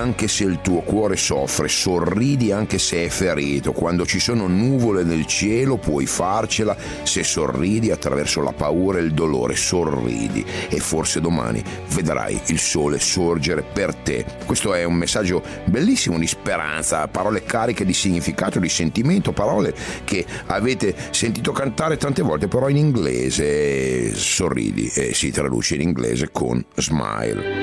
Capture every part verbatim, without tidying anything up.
anche se il tuo cuore soffre, sorridi anche se è ferito. Quando ci sono nuvole nel cielo puoi farcela se sorridi attraverso la paura e il dolore. Sorridi e forse domani vedrai il sole sorgere per te. Questo è un messaggio bellissimo di speranza, parole cariche di significato, di sentimento, parole che avete sentito cantare tante volte, però in inglese. Sorridi e si traduce in inglese con Smile.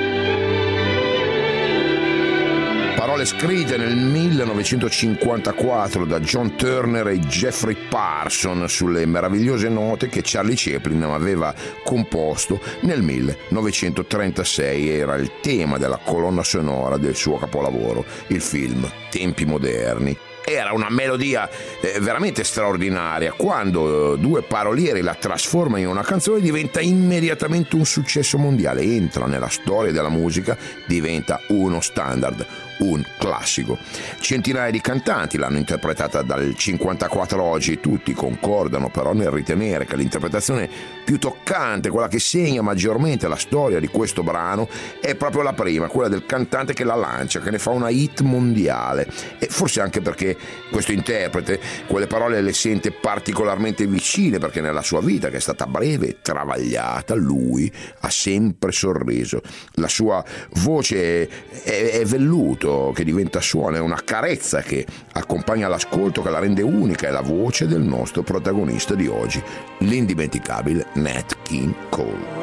Parole scritte nel millenovecentocinquantaquattro da John Turner e Jeffrey Parson sulle meravigliose note che Charlie Chaplin aveva composto nel millenovecentotrentasei. Era il tema della colonna sonora del suo capolavoro, il film Tempi moderni. Era una melodia eh, veramente straordinaria. Quando eh, due parolieri la trasformano in una canzone diventa immediatamente un successo mondiale, entra nella storia della musica, diventa uno standard, un classico. Centinaia di cantanti l'hanno interpretata dal cinquantaquattro a oggi, tutti concordano però nel ritenere che l'interpretazione più toccante, quella che segna maggiormente la storia di questo brano, è proprio la prima, quella del cantante che la lancia, che ne fa una hit mondiale. E forse anche perché questo interprete quelle parole le sente particolarmente vicine, perché nella sua vita, che è stata breve e travagliata, lui ha sempre sorriso. La sua voce è, è velluto che diventa suono, è una carezza che accompagna l'ascolto, che la rende unica. È la voce del nostro protagonista di oggi, l'indimenticabile Nat King Cole.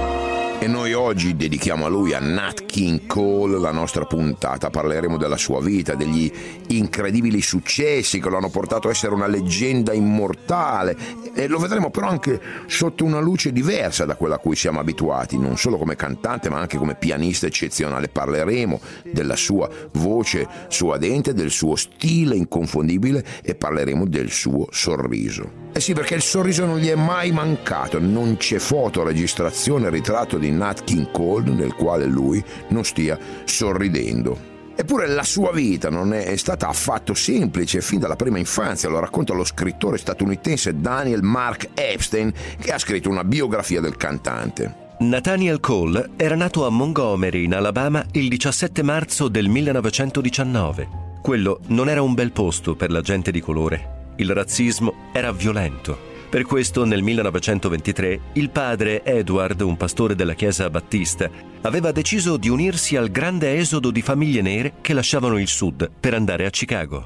E noi oggi dedichiamo a lui, a Nat King Cole, la nostra puntata. Parleremo della sua vita, degli incredibili successi che lo hanno portato a essere una leggenda immortale, e lo vedremo però anche sotto una luce diversa da quella a cui siamo abituati, non solo come cantante ma anche come pianista eccezionale. Parleremo della sua voce suadente, del suo stile inconfondibile, e parleremo del suo sorriso. Eh sì, perché il sorriso non gli è mai mancato, non c'è fotoregistrazione, ritratto di Nat King Cole nel quale lui non stia sorridendo. Eppure la sua vita non è stata affatto semplice fin dalla prima infanzia, lo racconta lo scrittore statunitense Daniel Mark Epstein, che ha scritto una biografia del cantante. Nathaniel Cole era nato a Montgomery, in Alabama, il diciassette marzo del millenovecentodiciannove. Quello non era un bel posto per la gente di colore. Il razzismo era violento. Per questo nel millenovecentoventitré il padre Edward, un pastore della chiesa battista, aveva deciso di unirsi al grande esodo di famiglie nere che lasciavano il sud per andare a Chicago.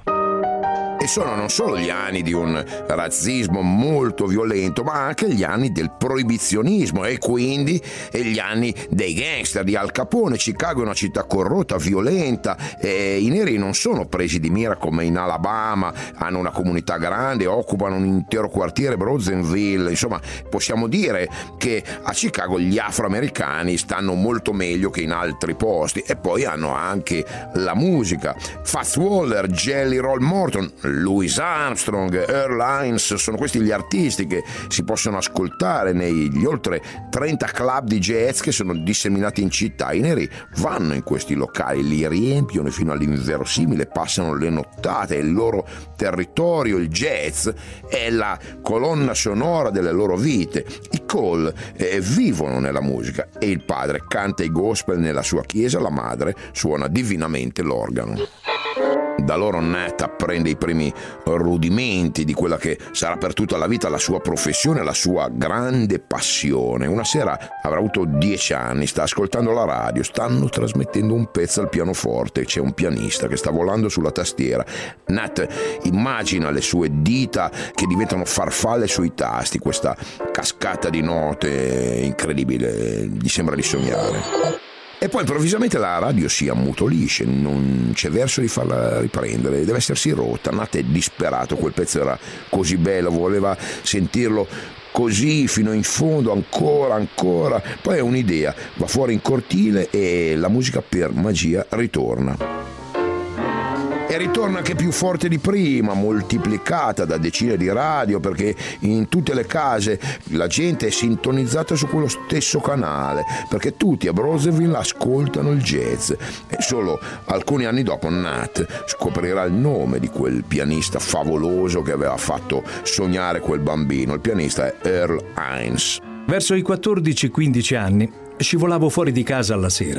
E sono non solo gli anni di un razzismo molto violento, ma anche gli anni del proibizionismo e quindi gli anni dei gangster, di Al Capone. Chicago è una città corrotta, violenta, e i neri non sono presi di mira come in Alabama, hanno una comunità grande, occupano un intero quartiere, Rosenville. Insomma, possiamo dire che a Chicago gli afroamericani stanno molto meglio che in altri posti. E poi hanno anche la musica. Fats Waller, Jelly Roll Morton, Louis Armstrong, Earl Hines, sono questi gli artisti che si possono ascoltare negli oltre trenta club di jazz che sono disseminati in città. I neri vanno in questi locali, li riempiono fino all'inverosimile, passano le nottate, il loro territorio, il jazz è la colonna sonora delle loro vite. I Cole eh, vivono nella musica, e il padre canta i gospel nella sua chiesa, la madre suona divinamente l'organo. Da loro Nat apprende i primi rudimenti di quella che sarà per tutta la vita la sua professione, la sua grande passione. Una sera avrà avuto dieci anni, sta ascoltando la radio, stanno trasmettendo un pezzo al pianoforte, c'è un pianista che sta volando sulla tastiera. Nat immagina le sue dita che diventano farfalle sui tasti, questa cascata di note incredibile, gli sembra di sognare. E poi improvvisamente la radio si ammutolisce, non c'è verso di farla riprendere, deve essersi rotta. Nat è disperato, quel pezzo era così bello, voleva sentirlo così fino in fondo, ancora, ancora. Poi ha un'idea, va fuori in cortile e la musica per magia ritorna. E ritorna anche più forte di prima, moltiplicata da decine di radio, perché in tutte le case la gente è sintonizzata su quello stesso canale, perché tutti a Brownsville ascoltano il jazz. E solo alcuni anni dopo Nat scoprirà il nome di quel pianista favoloso che aveva fatto sognare quel bambino. Il pianista è Earl Hines. Verso i quattordici quindici anni scivolavo fuori di casa alla sera.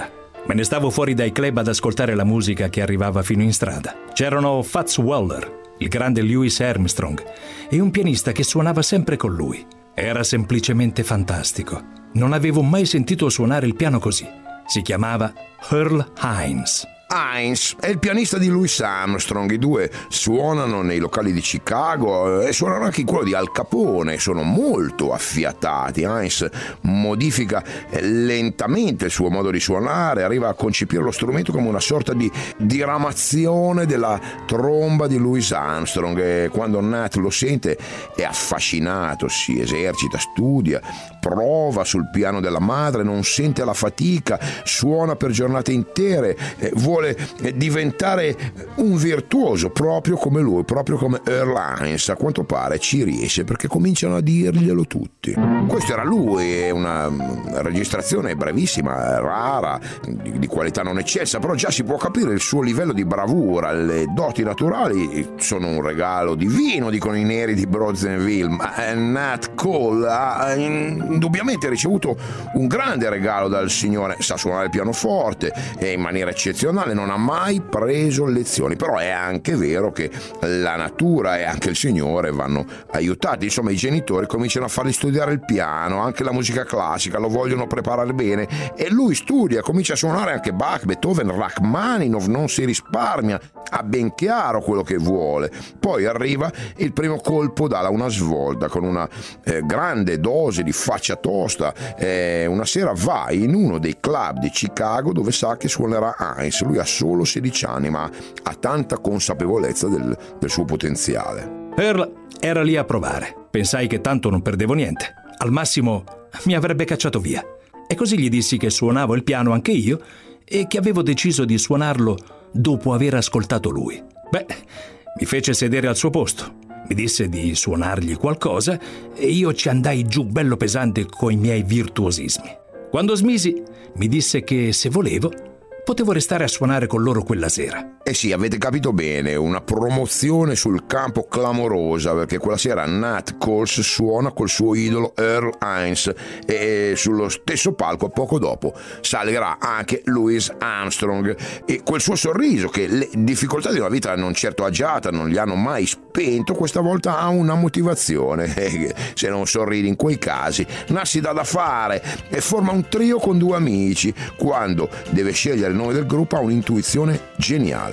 Me ne stavo fuori dai club ad ascoltare la musica che arrivava fino in strada. C'erano Fats Waller, il grande Louis Armstrong e un pianista che suonava sempre con lui. Era semplicemente fantastico. Non avevo mai sentito suonare il piano così. Si chiamava Earl Hines. Hines è il pianista di Louis Armstrong. I due suonano nei locali di Chicago e suonano anche in quello di Al Capone. Sono molto affiatati. Hines modifica lentamente il suo modo di suonare, arriva a concepire lo strumento come una sorta di diramazione della tromba di Louis Armstrong, e quando Nat lo sente è affascinato, si esercita, studia, prova sul piano della madre, non sente la fatica, suona per giornate intere, vuole diventare un virtuoso proprio come lui, proprio come Earl Hines. A quanto pare ci riesce, perché cominciano a dirglielo tutti. Questo era lui, è una registrazione brevissima, rara, di, di qualità non eccelsa, però già si può capire il suo livello di bravura. Le doti naturali sono un regalo divino, dicono i neri di Broadzenville, ma Nat Cole ha indubbiamente ricevuto un grande regalo dal Signore. Sa suonare il pianoforte e in maniera eccezionale, non ha mai preso lezioni, però è anche vero che la natura e anche il Signore vanno aiutati. Insomma, i genitori cominciano a fargli studiare il piano, anche la musica classica, lo vogliono preparare bene e lui studia, comincia a suonare anche Bach, Beethoven, Rachmaninov, non si risparmia, ha ben chiaro quello che vuole. Poi arriva il primo colpo, dà una svolta con una eh, grande dose di faccia tosta. Eh, una sera va in uno dei club di Chicago dove sa che suonerà Hines. Lui ha solo sedici anni, ma ha tanta consapevolezza del, del suo potenziale. Earl era lì a provare. Pensai che tanto non perdevo niente. Al massimo mi avrebbe cacciato via. E così gli dissi che suonavo il piano anche io e che avevo deciso di suonarlo dopo aver ascoltato lui. Beh, mi fece sedere al suo posto. Mi disse di suonargli qualcosa e io ci andai giù bello pesante coi miei virtuosismi. Quando smisi, mi disse che se volevo potevo restare a suonare con loro quella sera. Eh sì, avete capito bene, una promozione sul campo clamorosa, perché quella sera Nat Cole suona col suo idolo Earl Hines e sullo stesso palco poco dopo salirà anche Louis Armstrong, e quel suo sorriso, che le difficoltà di una vita non certo agiata non gli hanno mai spento, questa volta ha una motivazione. Se non sorridi in quei casi, Nat si dà da fare e forma un trio con due amici. Quando deve scegliere il nome del gruppo ha un'intuizione geniale.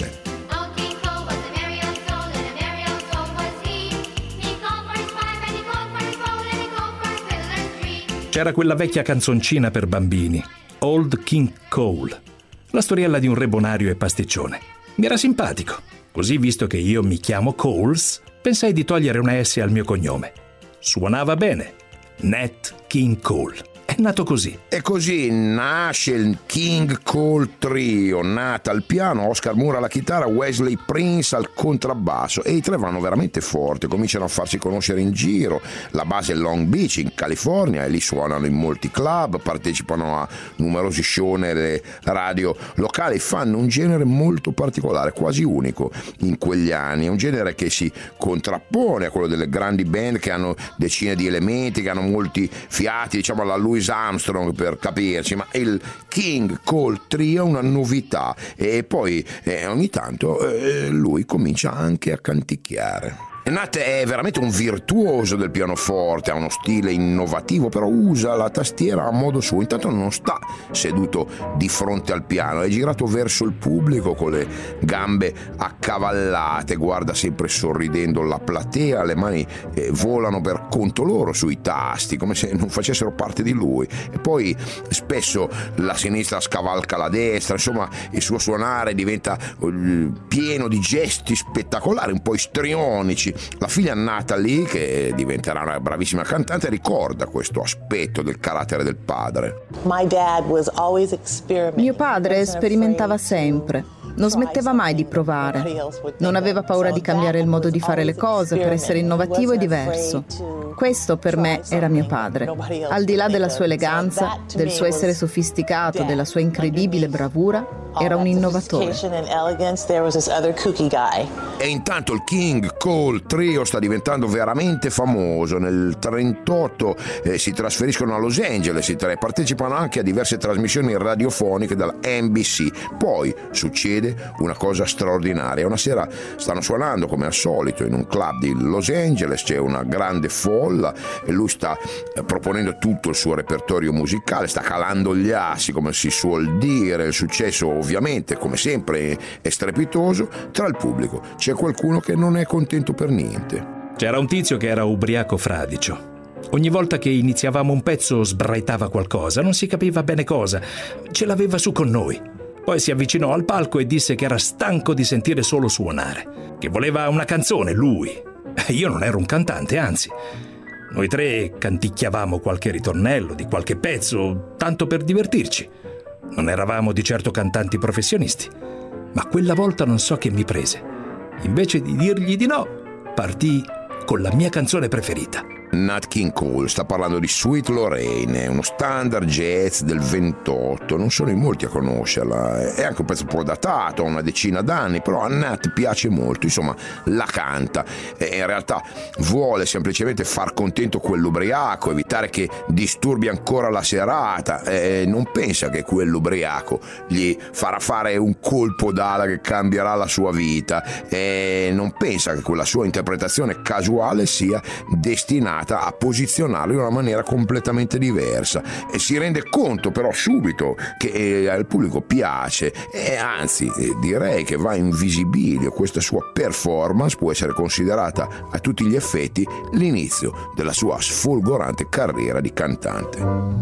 C'era quella vecchia canzoncina per bambini, Old King Cole, la storiella di un re bonario e pasticcione. Mi era simpatico. Così, visto che io mi chiamo Coles, pensai di togliere una S al mio cognome. Suonava bene. Nat King Cole. È nato così. E così nasce il King Cole Trio. Nat al piano, Oscar Moore alla chitarra, Wesley Prince al contrabbasso, e i tre vanno veramente forti, cominciano a farsi conoscere in giro. La base è Long Beach in California e lì suonano in molti club, partecipano a numerosi show nelle radio locali, fanno un genere molto particolare, quasi unico in quegli anni. È un genere che si contrappone a quello delle grandi band che hanno decine di elementi, che hanno molti fiati, diciamo alla Louis Armstrong per capirci, ma il King Cole Trio è una novità, e poi eh, ogni tanto eh, lui comincia anche a canticchiare. Nat è veramente un virtuoso del pianoforte, ha uno stile innovativo, però usa la tastiera a modo suo. Intanto non sta seduto di fronte al piano, è girato verso il pubblico con le gambe accavallate, guarda sempre sorridendo la platea, le mani eh, volano per conto loro sui tasti, come se non facessero parte di lui, e poi spesso la sinistra scavalca la destra. Insomma, il suo suonare diventa eh, pieno di gesti spettacolari, un po' istrionici. La figlia Natalie, che diventerà una bravissima cantante, ricorda questo aspetto del carattere del padre. Mio padre sperimentava sempre. Non smetteva mai di provare. Non aveva paura di cambiare il modo di fare le cose per essere innovativo e diverso. Questo per me era mio padre. Al di là della sua eleganza, del suo essere sofisticato, della sua incredibile bravura, era un innovatore. E intanto il King Cole Trio sta diventando veramente famoso. Nel trentotto eh, si trasferiscono a Los Angeles e partecipano anche a diverse trasmissioni radiofoniche dalla N B C. Poi succede una cosa straordinaria. Una sera stanno suonando come al solito in un club di Los Angeles, c'è una grande folla e lui sta eh, proponendo tutto il suo repertorio musicale, sta calando gli assi, come si suol dire. Il successo ovviamente, come sempre, è strepitoso. Tra il pubblico c'è qualcuno che non è contento per niente. C'era un tizio che era ubriaco fradicio. Ogni volta che iniziavamo un pezzo sbraitava qualcosa, non si capiva bene cosa, ce l'aveva su con noi. Poi si avvicinò al palco e disse che era stanco di sentire solo suonare, che voleva una canzone, lui. Io non ero un cantante, anzi. Noi tre canticchiavamo qualche ritornello di qualche pezzo, tanto per divertirci. Non eravamo di certo cantanti professionisti, ma quella volta non so che mi prese. Invece di dirgli di no, partì con la mia canzone preferita. Nat King Cole sta parlando di Sweet Lorraine, uno standard jazz del ventotto, non sono in molti a conoscerla, è anche un pezzo un po' datato, ha una decina d'anni, però a Nat piace molto, insomma la canta e in realtà vuole semplicemente far contento quell'ubriaco, evitare che disturbi ancora la serata, e non pensa che quell'ubriaco gli farà fare un colpo d'ala che cambierà la sua vita, e non pensa che quella sua interpretazione casuale sia destinata a posizionarlo in una maniera completamente diversa, e si rende conto però subito che eh, al pubblico piace, e anzi eh, direi che va in visibilio. Questa sua performance può essere considerata a tutti gli effetti l'inizio della sua sfolgorante carriera di cantante.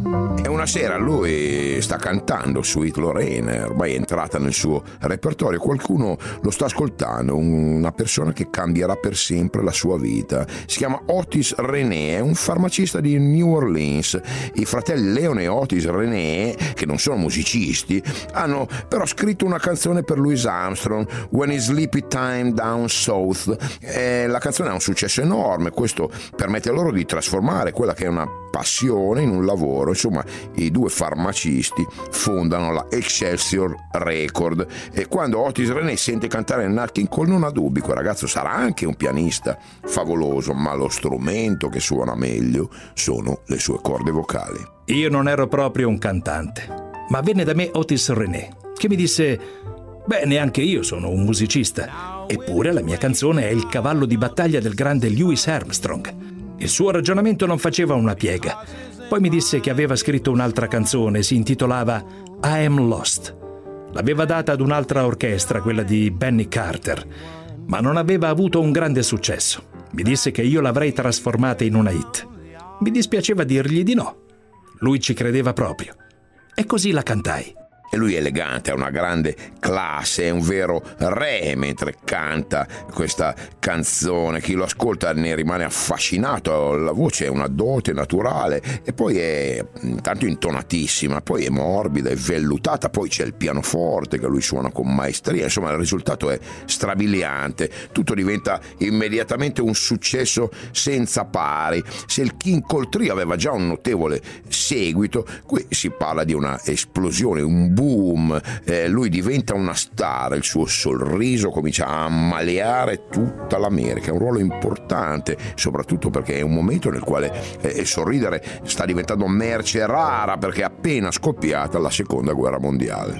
E una sera lui sta cantando Sweet Lorraine, ormai è entrata nel suo repertorio, qualcuno lo sta ascoltando, una persona che cambierà per sempre la sua vita. Si chiama Otis René, è un farmacista di New Orleans. I fratelli Leon e Otis René, che non sono musicisti, hanno però scritto una canzone per Louis Armstrong, When It's Sleepy Time Down South. E la canzone ha un successo enorme, questo permette loro di trasformare quella che è una passione in un lavoro. Insomma, i due farmacisti fondano la Excelsior Record, e quando Otis René sente cantare Nat King Cole non ha dubbi, quel ragazzo sarà anche un pianista favoloso, ma lo strumento che suona meglio sono le sue corde vocali. Io non ero proprio un cantante, ma venne da me Otis René, che mi disse: beh, neanche io sono un musicista, eppure la mia canzone è il cavallo di battaglia del grande Louis Armstrong. Il suo ragionamento non faceva una piega. Poi mi disse che aveva scritto un'altra canzone, si intitolava I Am Lost. L'aveva data ad un'altra orchestra, quella di Benny Carter, ma non aveva avuto un grande successo. Mi disse che io l'avrei trasformata in una hit. Mi dispiaceva dirgli di no. Lui ci credeva proprio. E così la cantai. E lui è elegante, ha una grande classe, è un vero re mentre canta questa canzone. Chi lo ascolta ne rimane affascinato, la voce è una dote naturale, e poi è tanto intonatissima, poi è morbida, è vellutata, poi c'è il pianoforte che lui suona con maestria. Insomma, il risultato è strabiliante, tutto diventa immediatamente un successo senza pari. Se il King Cole Trio aveva già un notevole seguito, qui si parla di una esplosione, un boom. Boom, eh, lui diventa una star, il suo sorriso comincia a ammaliare tutta l'America, è un ruolo importante, soprattutto perché è un momento nel quale eh, sorridere sta diventando merce rara, perché è appena scoppiata la seconda guerra mondiale.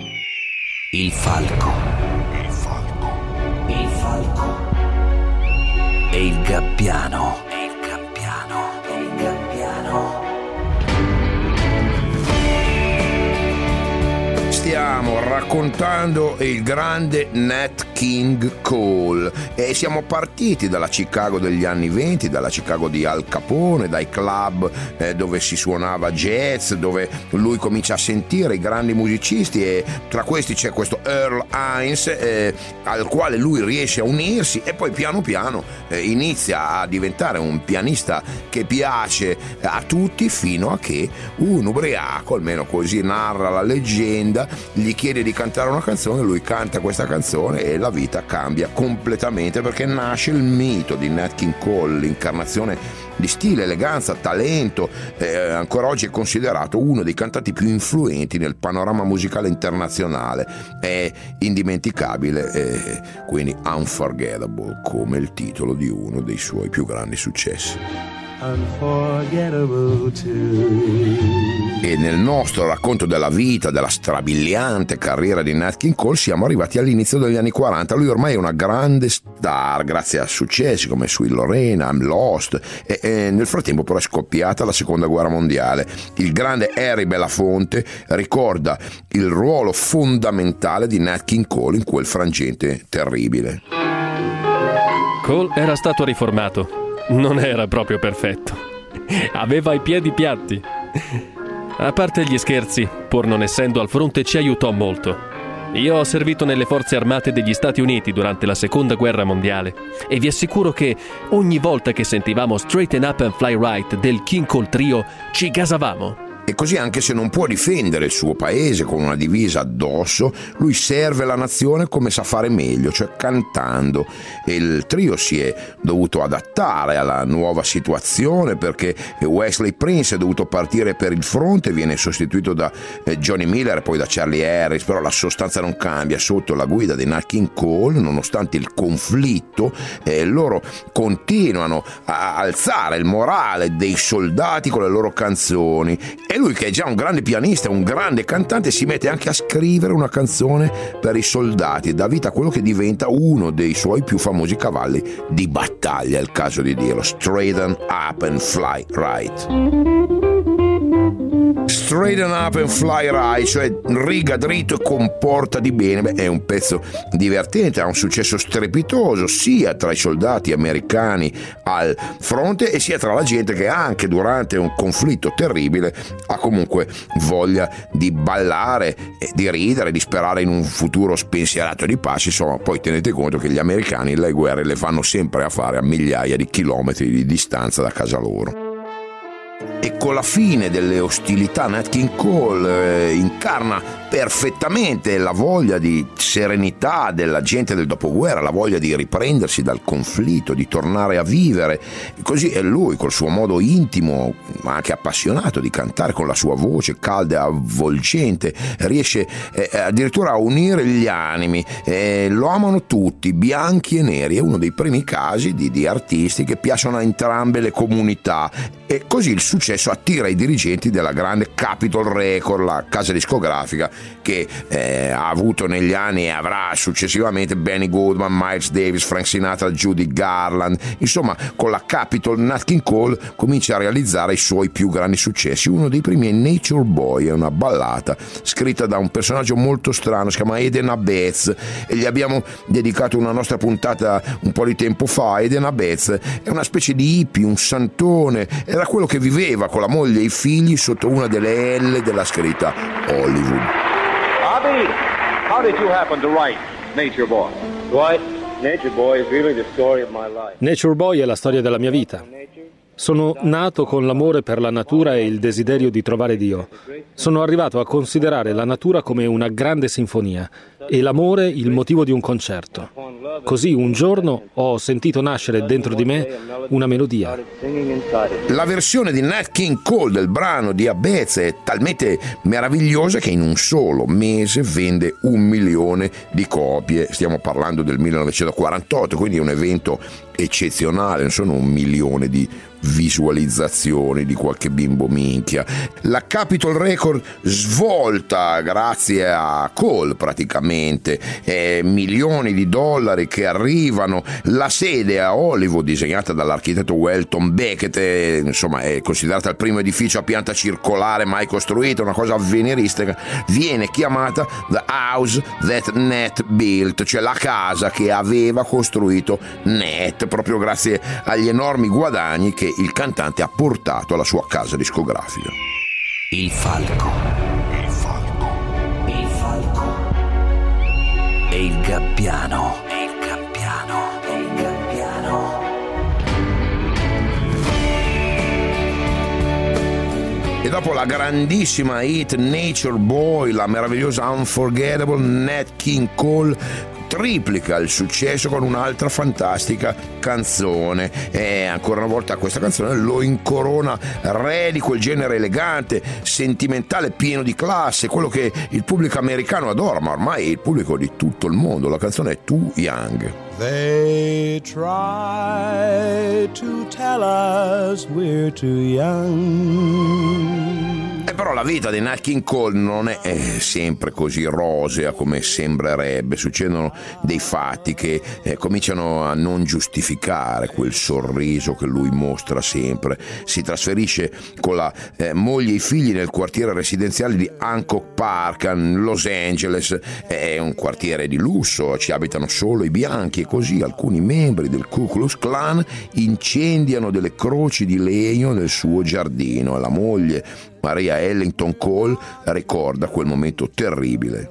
Il falco, il falco, il falco e il gabbiano, e il gabbiano, e il gabbiano. Stiamo raccontando il grande Nat King Cole, e siamo partiti dalla Chicago degli anni venti, dalla Chicago di Al Capone, dai club eh, dove si suonava jazz, dove lui comincia a sentire i grandi musicisti, e tra questi c'è questo Earl Hines eh, al quale lui riesce a unirsi, e poi piano piano eh, inizia a diventare un pianista che piace a tutti, fino a che un ubriaco, almeno così narra la leggenda, gli chiede di cantare una canzone, lui canta questa canzone e la vita cambia completamente, perché nasce il mito di Nat King Cole, l'incarnazione di stile, eleganza, talento. Eh, ancora oggi è considerato uno dei cantanti più influenti nel panorama musicale internazionale, è indimenticabile, eh, quindi unforgettable, come il titolo di uno dei suoi più grandi successi. E nel nostro racconto della vita, della strabiliante carriera di Nat King Cole, siamo arrivati all'inizio degli anni quaranta. Lui ormai è una grande star grazie a successi come Sweet Lorraine, I'm Lost, e, e nel frattempo però è scoppiata la seconda guerra mondiale. Il grande Harry Belafonte ricorda il ruolo fondamentale di Nat King Cole in quel frangente terribile. Cole era stato riformato. Non era proprio perfetto. Aveva i piedi piatti. A parte gli scherzi, pur non essendo al fronte, ci aiutò molto. Io ho servito nelle forze armate degli Stati Uniti durante la seconda guerra mondiale, e vi assicuro che ogni volta che sentivamo Straighten Up and Fly Right del King Cole Trio ci gasavamo. E così, anche se non può difendere il suo paese con una divisa addosso, lui serve la nazione come sa fare meglio, cioè cantando. E il trio si è dovuto adattare alla nuova situazione, perché Wesley Prince è dovuto partire per il fronte, viene sostituito da Johnny Miller e poi da Charlie Harris, però la sostanza non cambia. Sotto la guida di Nat King Cole, nonostante il conflitto, eh, loro continuano a alzare il morale dei soldati con le loro canzoni. E lui, che è già un grande pianista, un grande cantante, si mette anche a scrivere una canzone per i soldati e dà vita a quello che diventa uno dei suoi più famosi cavalli di battaglia, è il caso di dirlo, Straighten Up and Fly Right. Straighten Up and Fly Right, cioè riga dritto e comportati bene. Beh, è un pezzo divertente, ha un successo strepitoso sia tra i soldati americani al fronte e sia tra la gente che anche durante un conflitto terribile ha comunque voglia di ballare, di ridere, di sperare in un futuro spensierato di pace. Insomma, poi tenete conto che gli americani le guerre le fanno sempre a fare a migliaia di chilometri di distanza da casa loro. E con la fine delle ostilità Nat King Cole eh, incarna perfettamente la voglia di serenità della gente del dopoguerra, la voglia di riprendersi dal conflitto, di tornare a vivere. Così è lui, col suo modo intimo ma anche appassionato di cantare, con la sua voce calda e avvolgente, riesce eh, addirittura a unire gli animi. Eh, lo amano tutti, bianchi e neri. È uno dei primi casi di, di artisti che piacciono a entrambe le comunità, e così il successo attira i dirigenti della grande Capitol Record, la casa discografica che eh, ha avuto negli anni e avrà successivamente Benny Goodman, Miles Davis, Frank Sinatra, Judy Garland. Insomma, con la Capitol Nat King Cole comincia a realizzare i suoi più grandi successi. Uno dei primi è Nature Boy, è una ballata scritta da un personaggio molto strano, si chiama Eden Abetz, e gli abbiamo dedicato una nostra puntata un po' di tempo fa. Eden Abetz è una specie di hippie, un santone, era quello che viveva con la moglie e i figli sotto una delle L della scritta Hollywood. Bobby, how did you happen to write Nature Boy? Dwight, Nature Boy is really the story of my life. Nature Boy è la storia della mia vita. Sono nato con l'amore per la natura e il desiderio di trovare Dio. Sono arrivato a considerare la natura come una grande sinfonia e l'amore il motivo di un concerto. Così un giorno ho sentito nascere dentro di me una melodia. La versione di Nat King Cole del brano di Abetz è talmente meravigliosa che in un solo mese vende un milione di copie. Stiamo parlando del millenovecentoquarantotto, quindi è un evento eccezionale, non sono un milione di visualizzazioni di qualche bimbo minchia. La Capitol Record svolta grazie a Cole praticamente, eh, milioni di dollari che arrivano, la sede a Hollywood disegnata dall'architetto Welton Becket, eh, insomma è considerata il primo edificio a pianta circolare mai costruito, una cosa avveniristica, viene chiamata The House That Nat Built, cioè la casa che aveva costruito Nat, proprio grazie agli enormi guadagni che il cantante ha portato alla sua casa discografica. Il falco. Il falco. Il falco. E il gabbiano. E il gabbiano. E il gabbiano. E dopo la grandissima hit Nature Boy, la meravigliosa Unforgettable, Nat King Cole triplica il successo con un'altra fantastica canzone, e ancora una volta questa canzone lo incorona re di quel genere elegante, sentimentale, pieno di classe, quello che il pubblico americano adora, ma ormai il pubblico di tutto il mondo. La canzone è Too Young. They try to tell us we're too young. E però la vita di Nat King Cole non è sempre così rosea come sembrerebbe. Succedono dei fatti che eh, cominciano a non giustificare quel sorriso che lui mostra sempre. Si trasferisce con la eh, moglie e i figli nel quartiere residenziale di Hancock Park a Los Angeles. È un quartiere di lusso, ci abitano solo i bianchi, e così alcuni membri del Ku Klux Klan incendiano delle croci di legno nel suo giardino, e la moglie Maria Ellington Cole ricorda quel momento terribile.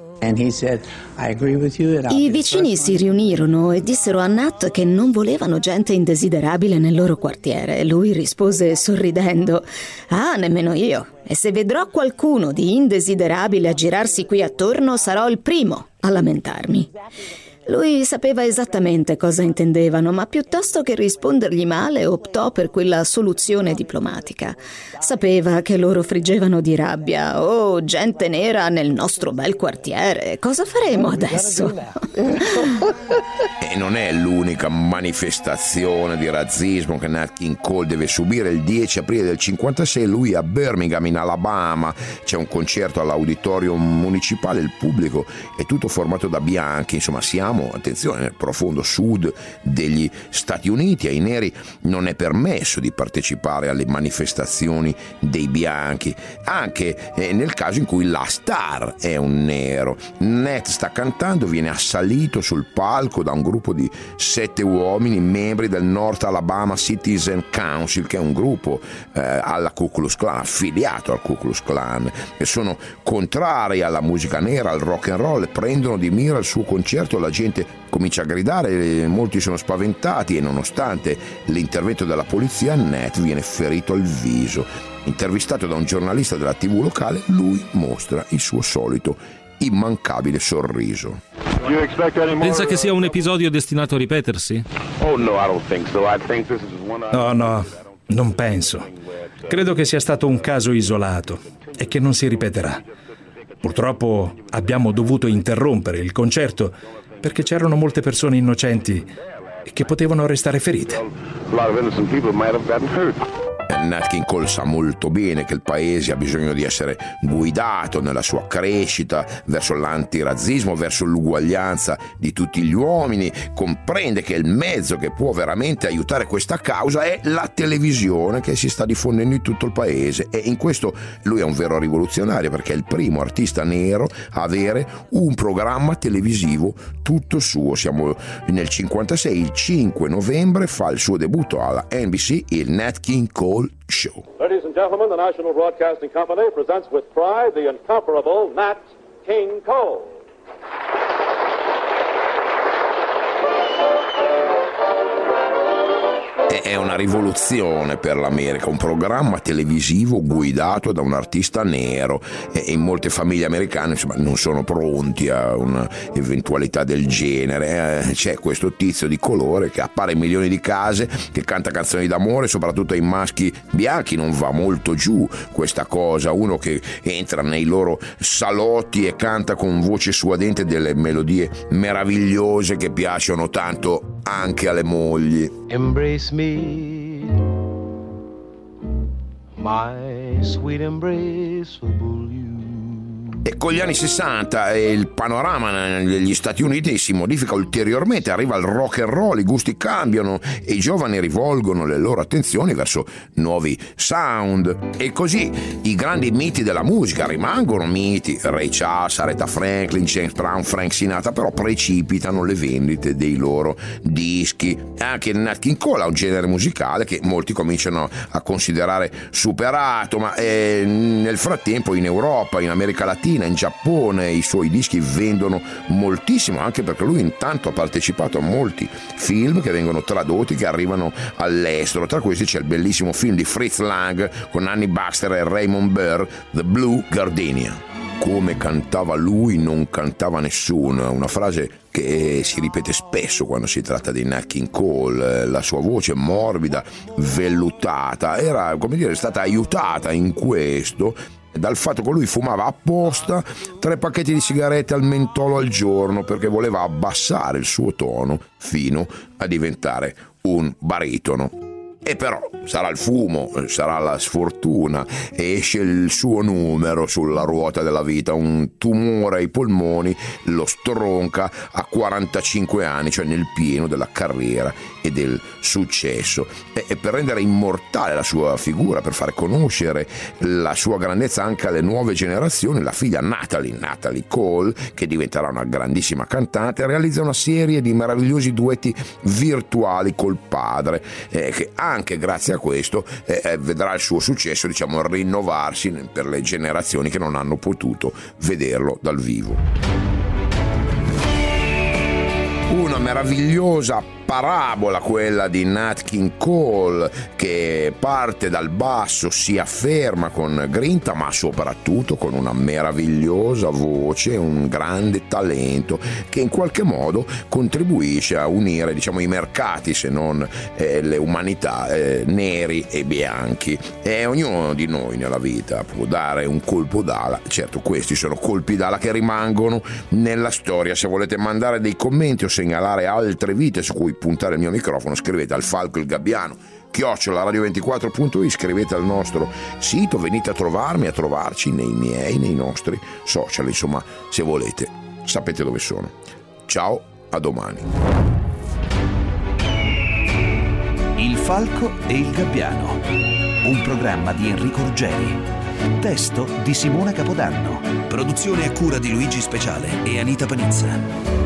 I vicini si riunirono e dissero a Nat che non volevano gente indesiderabile nel loro quartiere. Lui rispose sorridendo: ah, nemmeno io. E se vedrò qualcuno di indesiderabile a girarsi qui attorno, sarò il primo a lamentarmi. Lui sapeva esattamente cosa intendevano, ma piuttosto che rispondergli male optò per quella soluzione diplomatica. Sapeva che loro friggevano di rabbia. Oh, gente nera nel nostro bel quartiere, cosa faremo adesso? E non è l'unica manifestazione di razzismo che Nat King Cole deve subire. Il dieci aprile del cinquantasei lui a Birmingham in Alabama c'è un concerto all'auditorio municipale, il pubblico è tutto formato da bianchi, insomma siamo, attenzione, nel profondo sud degli Stati Uniti. Ai neri non è permesso di partecipare alle manifestazioni dei bianchi, anche eh, nel caso in cui la star è un nero. Nat sta cantando, viene assalito sul palco da un gruppo di sette uomini membri del North Alabama Citizen Council, che è un gruppo eh, alla Ku Klux Klan, affiliato al Ku Klux Klan, e sono contrari alla musica nera, al rock and roll, e prendono di mira il suo concerto. La gente comincia a gridare, molti sono spaventati e nonostante l'intervento della polizia Nat viene ferito al viso. Intervistato da un giornalista della tivù locale, lui mostra il suo solito immancabile sorriso. Pensa che sia un episodio destinato a ripetersi? No, no, non penso. Credo che sia stato un caso isolato e che non si ripeterà. Purtroppo abbiamo dovuto interrompere il concerto perché c'erano molte persone innocenti che potevano restare ferite. Nat King Cole sa molto bene che il paese ha bisogno di essere guidato nella sua crescita verso l'antirazzismo, verso l'uguaglianza di tutti gli uomini. Comprende che il mezzo che può veramente aiutare questa causa è la televisione, che si sta diffondendo in tutto il paese, e in questo lui è un vero rivoluzionario, perché è il primo artista nero a avere un programma televisivo tutto suo. Siamo nel cinquantasei, il cinque novembre fa il suo debutto alla N B C, il Nat King Cole Show. Ladies and gentlemen, the National Broadcasting Company presents with pride the incomparable Nat King Cole. È una rivoluzione per l'America, un programma televisivo guidato da un artista nero, e in molte famiglie americane insomma non sono pronti a un'eventualità del genere. C'è questo tizio di colore che appare in milioni di case, che canta canzoni d'amore, soprattutto ai maschi bianchi non va molto giù questa cosa, uno che entra nei loro salotti e canta con voce suadente delle melodie meravigliose che piacciono tanto anche alle mogli. Embrace me, my sweet embraceable you. E con gli anni sessanta il panorama negli Stati Uniti si modifica ulteriormente, arriva il rock and roll, i gusti cambiano e i giovani rivolgono le loro attenzioni verso nuovi sound. E così i grandi miti della musica rimangono miti, Ray Charles, Aretha Franklin, James Brown, Frank Sinatra, però precipitano le vendite dei loro dischi. Anche Nat King Cole ha un genere musicale che molti cominciano a considerare superato, ma eh, nel frattempo in Europa, in America Latina, in Giappone i suoi dischi vendono moltissimo, anche perché lui intanto ha partecipato a molti film che vengono tradotti, che arrivano all'estero. Tra questi c'è il bellissimo film di Fritz Lang con Annie Baxter e Raymond Burr, The Blue Gardenia. Come cantava lui non cantava nessuno, una frase che si ripete spesso quando si tratta di Nat King Cole. La sua voce morbida, vellutata, era, come dire, stata aiutata in questo dal fatto che lui fumava apposta tre pacchetti di sigarette al mentolo al giorno perché voleva abbassare il suo tono fino a diventare un baritono. E però sarà il fumo, sarà la sfortuna, esce il suo numero sulla ruota della vita, un tumore ai polmoni lo stronca a quarantacinque anni, cioè nel pieno della carriera e del successo. E, e per rendere immortale la sua figura, per fare conoscere la sua grandezza anche alle nuove generazioni, la figlia Natalie, Natalie Cole, che diventerà una grandissima cantante, realizza una serie di meravigliosi duetti virtuali col padre, eh, che anche grazie a questo eh, vedrà il suo successo, diciamo, rinnovarsi per le generazioni che non hanno potuto vederlo dal vivo. Una meravigliosa parabola quella di Nat King Cole, che parte dal basso, si afferma con grinta, ma soprattutto con una meravigliosa voce, un grande talento che in qualche modo contribuisce a unire, diciamo, i mercati, se non eh, le umanità, eh, neri e bianchi. E ognuno di noi nella vita può dare un colpo d'ala. Certo, questi sono colpi d'ala che rimangono nella storia. Se volete mandare dei commenti o segnalare altre vite su cui puntare il mio microfono, scrivete al Falco il Gabbiano chiocciola radio ventiquattro punto it, scrivete al nostro sito, venite a trovarmi, a trovarci nei miei, nei nostri social, insomma, se volete sapete dove sono. Ciao, a domani. Il Falco e il Gabbiano, un programma di Enrico Ruggeri, testo di Simone Capodanno, produzione a cura di Luigi Speciale e Anita Panizza.